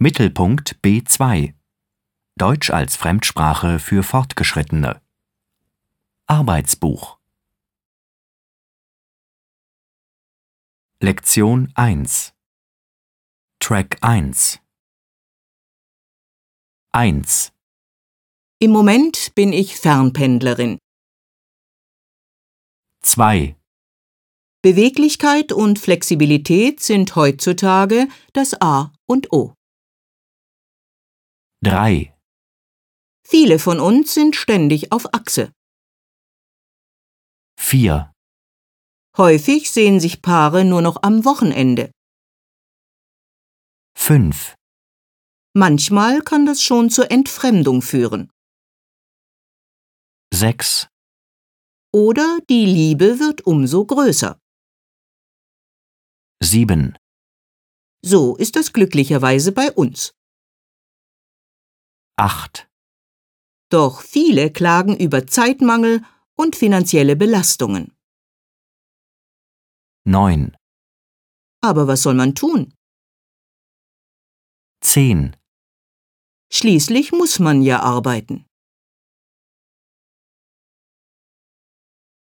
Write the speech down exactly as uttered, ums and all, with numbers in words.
Mittelpunkt B zwei. Deutsch als Fremdsprache für Fortgeschrittene. Arbeitsbuch. Lektion eins. Track eins. eins. Im Moment bin ich Fernpendlerin. zwei. Beweglichkeit und Flexibilität sind heutzutage das A und O. drei. Viele von uns sind ständig auf Achse. vier. Häufig sehen sich Paare nur noch am Wochenende. fünf. Manchmal kann das schon zur Entfremdung führen. sechs. Oder die Liebe wird umso größer. sieben. So ist es glücklicherweise bei uns. acht. Doch viele klagen über Zeitmangel und finanzielle Belastungen. neun. Aber was soll man tun? zehn. Schließlich muss man ja arbeiten.